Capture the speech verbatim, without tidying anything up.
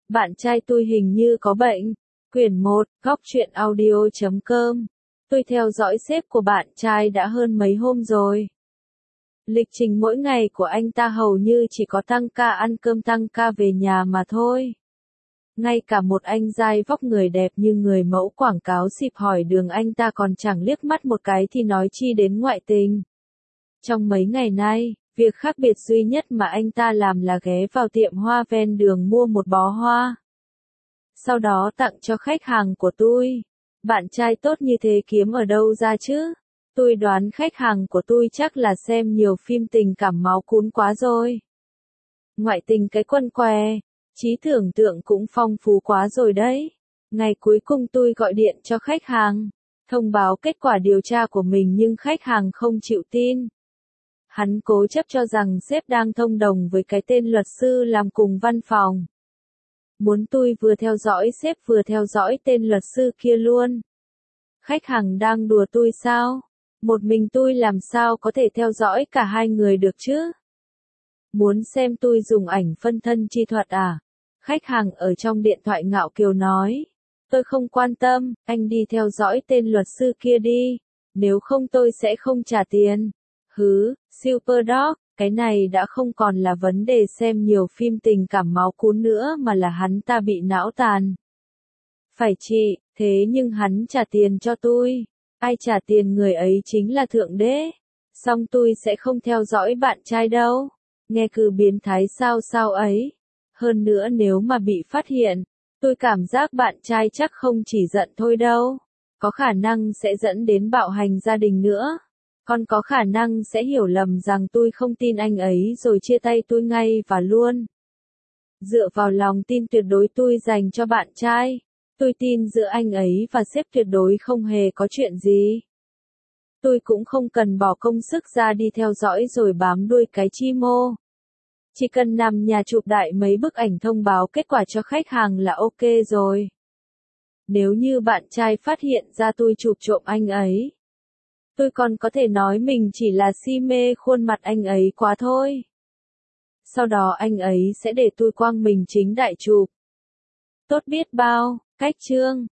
Bạn trai tôi hình như có bệnh. Quyển một, góc truyện audio chấm com. Tôi theo dõi sếp của bạn trai đã hơn mấy hôm rồi. Lịch trình mỗi ngày của anh ta hầu như chỉ có tăng ca ăn cơm tăng ca về nhà mà thôi. Ngay cả một anh giai vóc người đẹp như người mẫu quảng cáo xịp hỏi đường anh ta còn chẳng liếc mắt một cái thì nói chi đến ngoại tình. Trong mấy ngày nay, việc khác biệt duy nhất mà anh ta làm là ghé vào tiệm hoa ven đường mua một bó hoa. Sau đó tặng cho khách hàng của tôi. Bạn trai tốt như thế kiếm ở đâu ra chứ? Tôi đoán khách hàng của tôi chắc là xem nhiều phim tình cảm máu cún quá rồi. Ngoại tình cái quần què, trí tưởng tượng cũng phong phú quá rồi đấy. Ngày cuối cùng tôi gọi điện cho khách hàng, thông báo kết quả điều tra của mình nhưng khách hàng không chịu tin. Hắn cố chấp cho rằng sếp đang thông đồng với cái tên luật sư làm cùng văn phòng. Muốn tôi vừa theo dõi sếp vừa theo dõi tên luật sư kia luôn. Khách hàng đang đùa tôi sao? Một mình tôi làm sao có thể theo dõi cả hai người được chứ? Muốn xem tôi dùng ảnh phân thân chi thuật à? Khách hàng ở trong điện thoại ngạo kiều nói. Tôi không quan tâm, anh đi theo dõi tên luật sư kia đi. Nếu không tôi sẽ không trả tiền. Hứ, Superdog, cái này đã không còn là vấn đề xem nhiều phim tình cảm máu cún nữa mà là hắn ta bị não tàn. Phải chị, thế nhưng hắn trả tiền cho tôi. Ai trả tiền người ấy chính là Thượng Đế. Xong tôi sẽ không theo dõi bạn trai đâu. Nghe cứ biến thái sao sao ấy. Hơn nữa nếu mà bị phát hiện, tôi cảm giác bạn trai chắc không chỉ giận thôi đâu. Có khả năng sẽ dẫn đến bạo hành gia đình nữa. Còn có khả năng sẽ hiểu lầm rằng tôi không tin anh ấy rồi chia tay tôi ngay và luôn. Dựa vào lòng tin tuyệt đối tôi dành cho bạn trai, tôi tin giữa anh ấy và sếp tuyệt đối không hề có chuyện gì. Tôi cũng không cần bỏ công sức ra đi theo dõi rồi bám đuôi cái chi mô. Chỉ cần nằm nhà chụp đại mấy bức ảnh thông báo kết quả cho khách hàng là ok rồi. Nếu như bạn trai phát hiện ra tôi chụp trộm anh ấy, tôi còn có thể nói mình chỉ là si mê khuôn mặt anh ấy quá thôi. Sau đó anh ấy sẽ để tôi quang mình chính đại chụp. Tốt biết bao, cách chương.